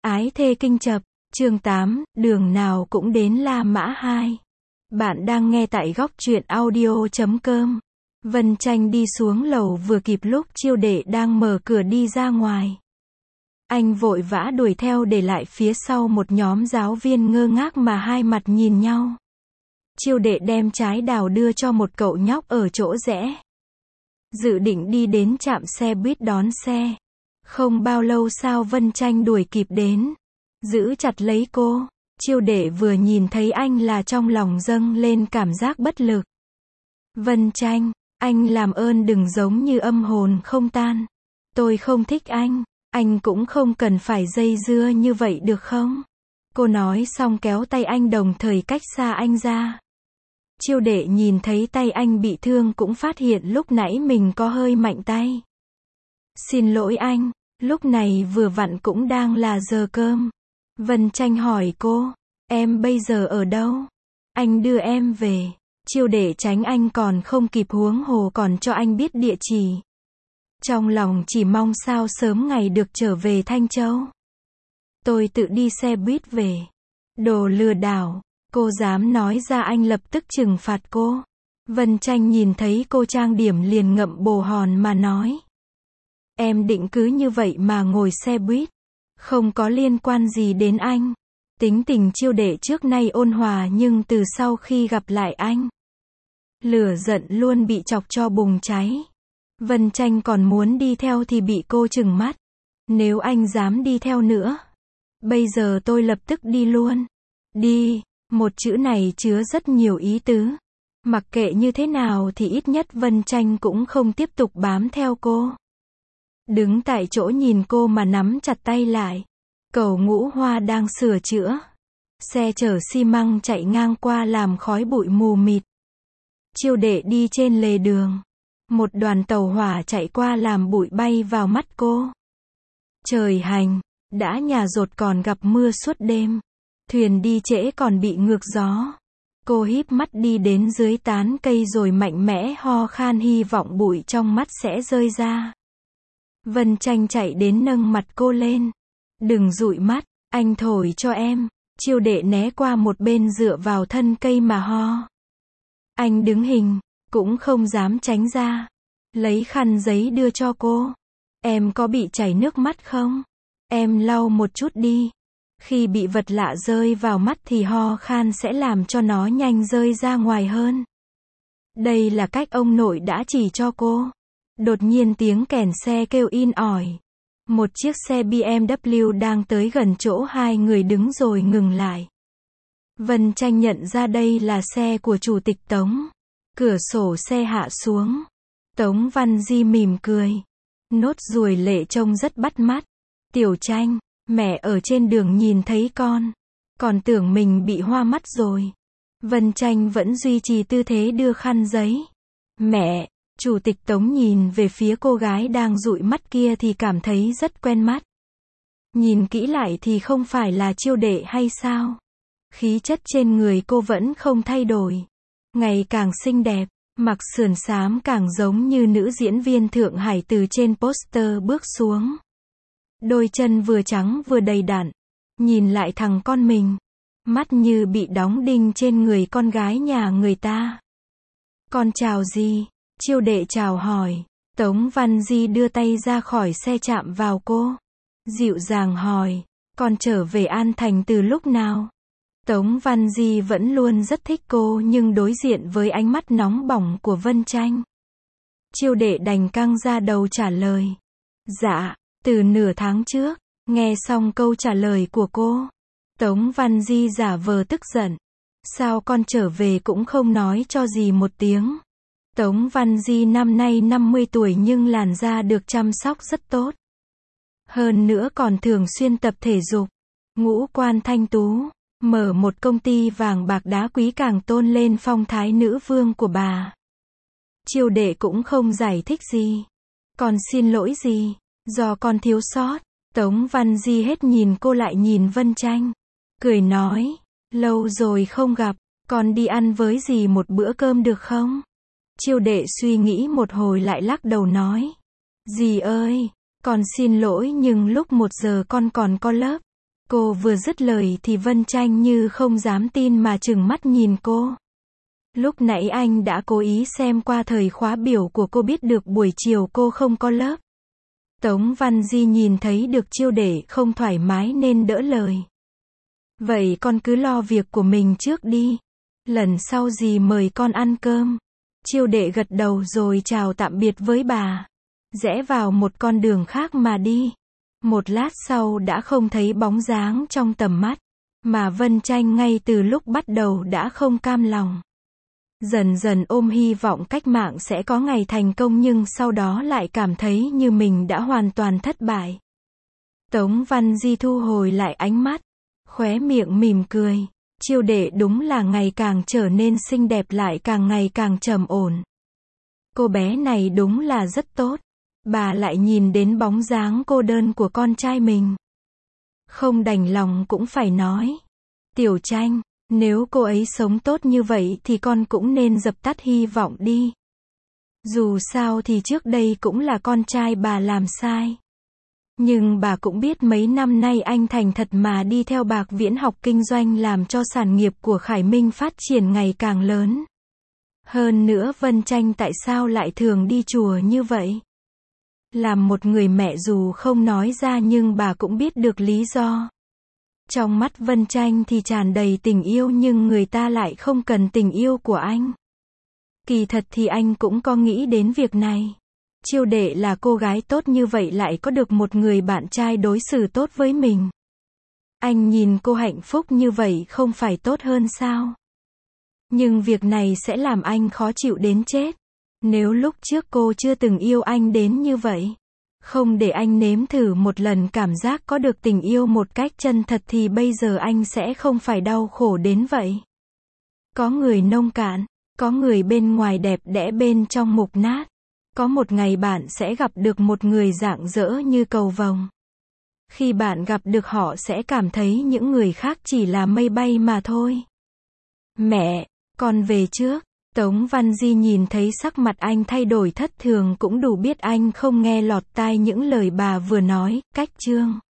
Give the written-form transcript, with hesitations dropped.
Ái thê kinh chập, chương 8, đường nào cũng đến La Mã 2. Bạn đang nghe tại góc truyện audio.com. Vân Tranh đi xuống lầu vừa kịp lúc Chiêu Đệ đang mở cửa đi ra ngoài. Anh vội vã đuổi theo để lại phía sau một nhóm giáo viên ngơ ngác mà hai mặt nhìn nhau. Chiêu Đệ đem trái đào đưa cho một cậu nhóc ở chỗ rẽ. Dự định đi đến trạm xe buýt đón xe. Không bao lâu sau Vân Tranh đuổi kịp đến. Giữ chặt lấy cô. Chiêu Đệ vừa nhìn thấy anh là trong lòng dâng lên cảm giác bất lực. Vân Tranh, anh làm ơn đừng giống như âm hồn không tan. Tôi không thích anh cũng không cần phải dây dưa như vậy được không? Cô nói xong kéo tay anh đồng thời cách xa anh ra. Chiêu Đệ nhìn thấy tay anh bị thương cũng phát hiện lúc nãy mình có hơi mạnh tay. Xin lỗi anh, lúc này vừa vặn cũng đang là giờ cơm. Vân Tranh hỏi cô, em bây giờ ở đâu? Anh đưa em về. Chiêu Đệ tránh anh còn không kịp huống hồ còn cho anh biết địa chỉ. Trong lòng chỉ mong sao sớm ngày được trở về Thanh Châu. Tôi tự đi xe buýt về. Đồ lừa đảo. Cô dám nói ra anh lập tức trừng phạt cô. Vân Tranh nhìn thấy cô trang điểm liền ngậm bồ hòn mà nói. Em định cứ như vậy mà ngồi xe buýt. Không có liên quan gì đến anh. Tính tình Chiêu Đệ trước nay ôn hòa nhưng từ sau khi gặp lại anh, lửa giận luôn bị chọc cho bùng cháy. Vân Tranh còn muốn đi theo thì bị cô trừng mắt. Nếu anh dám đi theo nữa, bây giờ tôi lập tức đi luôn. Đi, một chữ này chứa rất nhiều ý tứ. Mặc kệ như thế nào thì ít nhất Vân Tranh cũng không tiếp tục bám theo cô. Đứng tại chỗ nhìn cô mà nắm chặt tay lại. Cầu Ngũ Hoa đang sửa chữa. Xe chở xi măng chạy ngang qua làm khói bụi mù mịt. Chiêu Đệ đi trên lề đường. Một đoàn tàu hỏa chạy qua làm bụi bay vào mắt cô. Trời hành, đã nhà dột còn gặp mưa suốt đêm. Thuyền đi trễ còn bị ngược gió. Cô híp mắt đi đến dưới tán cây rồi mạnh mẽ ho khan hy vọng bụi trong mắt sẽ rơi ra. Vân Tranh chạy đến nâng mặt cô lên. Đừng dụi mắt, anh thổi cho em. Chiêu Đệ né qua một bên dựa vào thân cây mà ho. Anh đứng hình, cũng không dám tránh ra. Lấy khăn giấy đưa cho cô. Em có bị chảy nước mắt không? Em lau một chút đi. Khi bị vật lạ rơi vào mắt thì ho khan sẽ làm cho nó nhanh rơi ra ngoài hơn. Đây là cách ông nội đã chỉ cho cô. Đột nhiên tiếng kèn xe kêu in ỏi. Một chiếc xe BMW đang tới gần chỗ hai người đứng rồi ngừng lại. Vân Tranh nhận ra đây là xe của Chủ tịch Tống. Cửa sổ xe hạ xuống. Tống Văn Di mỉm cười. Nốt ruồi lệ trông rất bắt mắt. Tiểu Tranh, mẹ ở trên đường nhìn thấy con. Còn tưởng mình bị hoa mắt rồi. Vân Tranh vẫn duy trì tư thế đưa khăn giấy. Mẹ. Chủ tịch Tống nhìn về phía cô gái đang dụi mắt kia thì cảm thấy rất quen mắt. Nhìn kỹ lại thì không phải là Chiêu Đệ hay sao? Khí chất trên người cô vẫn không thay đổi. Ngày càng xinh đẹp, mặc sườn xám càng giống như nữ diễn viên Thượng Hải từ trên poster bước xuống. Đôi chân vừa trắng vừa đầy đặn. Nhìn lại thằng con mình. Mắt như bị đóng đinh trên người con gái nhà người ta. Con chào gì? Chiêu Đệ chào hỏi. Tống Văn Di đưa tay ra khỏi xe chạm vào cô. Dịu dàng hỏi. Con trở về An Thành từ lúc nào? Tống Văn Di vẫn luôn rất thích cô nhưng đối diện với ánh mắt nóng bỏng của Vân Tranh, Chiêu Đệ đành căng ra đầu trả lời. Dạ, từ nửa tháng trước. Nghe xong câu trả lời của cô, Tống Văn Di giả vờ tức giận. Sao con trở về cũng không nói cho gì một tiếng? Tống Văn Di năm nay 50 tuổi nhưng làn da được chăm sóc rất tốt. Hơn nữa còn thường xuyên tập thể dục. Ngũ quan thanh tú. Mở một công ty vàng bạc đá quý càng tôn lên phong thái nữ vương của bà. Chiêu Đệ cũng không giải thích gì. Con xin lỗi gì? Do con thiếu sót. Tống Văn Di hết nhìn cô lại nhìn Vân Tranh. Cười nói. Lâu rồi không gặp. Con đi ăn với dì một bữa cơm được không? Chiêu Đệ suy nghĩ một hồi lại lắc đầu nói. Dì ơi, con xin lỗi nhưng lúc 1 giờ con còn có lớp. Cô vừa dứt lời thì Vân Tranh như không dám tin mà trừng mắt nhìn cô. Lúc nãy anh đã cố ý xem qua thời khóa biểu của cô, biết được buổi chiều cô không có lớp. Tống Văn Di nhìn thấy được Chiêu Đệ không thoải mái nên đỡ lời. Vậy con cứ lo việc của mình trước đi. Lần sau dì mời con ăn cơm. Chiêu Đệ gật đầu rồi chào tạm biệt với bà. Rẽ vào một con đường khác mà đi. Một lát sau đã không thấy bóng dáng trong tầm mắt. Mà Vân Tranh ngay từ lúc bắt đầu đã không cam lòng. Dần dần ôm hy vọng cách mạng sẽ có ngày thành công, nhưng sau đó lại cảm thấy như mình đã hoàn toàn thất bại. Tống Văn Di thu hồi lại ánh mắt, khóe miệng mỉm cười. Chiêu Đệ đúng là ngày càng trở nên xinh đẹp, lại càng ngày càng trầm ổn. Cô bé này đúng là rất tốt. Bà lại nhìn đến bóng dáng cô đơn của con trai mình. Không đành lòng cũng phải nói. Tiểu Tranh, nếu cô ấy sống tốt như vậy thì con cũng nên dập tắt hy vọng đi. Dù sao thì trước đây cũng là con trai bà làm sai. Nhưng bà cũng biết mấy năm nay anh thành thật mà đi theo Bạc Viễn học kinh doanh, làm cho sản nghiệp của Khải Minh phát triển ngày càng lớn. Hơn nữa Vân Tranh tại sao lại thường đi chùa như vậy? Làm một người mẹ dù không nói ra nhưng bà cũng biết được lý do. Trong mắt Vân Tranh thì tràn đầy tình yêu, nhưng người ta lại không cần tình yêu của anh. Kỳ thật thì anh cũng có nghĩ đến việc này. Chiêu Đệ là cô gái tốt như vậy lại có được một người bạn trai đối xử tốt với mình. Anh nhìn cô hạnh phúc như vậy không phải tốt hơn sao? Nhưng việc này sẽ làm anh khó chịu đến chết. Nếu lúc trước cô chưa từng yêu anh đến như vậy, không để anh nếm thử một lần cảm giác có được tình yêu một cách chân thật, thì bây giờ anh sẽ không phải đau khổ đến vậy. Có người nông cạn, có người bên ngoài đẹp đẽ bên trong mục nát. Có một ngày bạn sẽ gặp được một người rạng rỡ như cầu vồng. Khi bạn gặp được họ sẽ cảm thấy những người khác chỉ là mây bay mà thôi. Mẹ, con về trước. Tống Văn Di nhìn thấy sắc mặt anh thay đổi thất thường cũng đủ biết anh không nghe lọt tai những lời bà vừa nói. Cách chương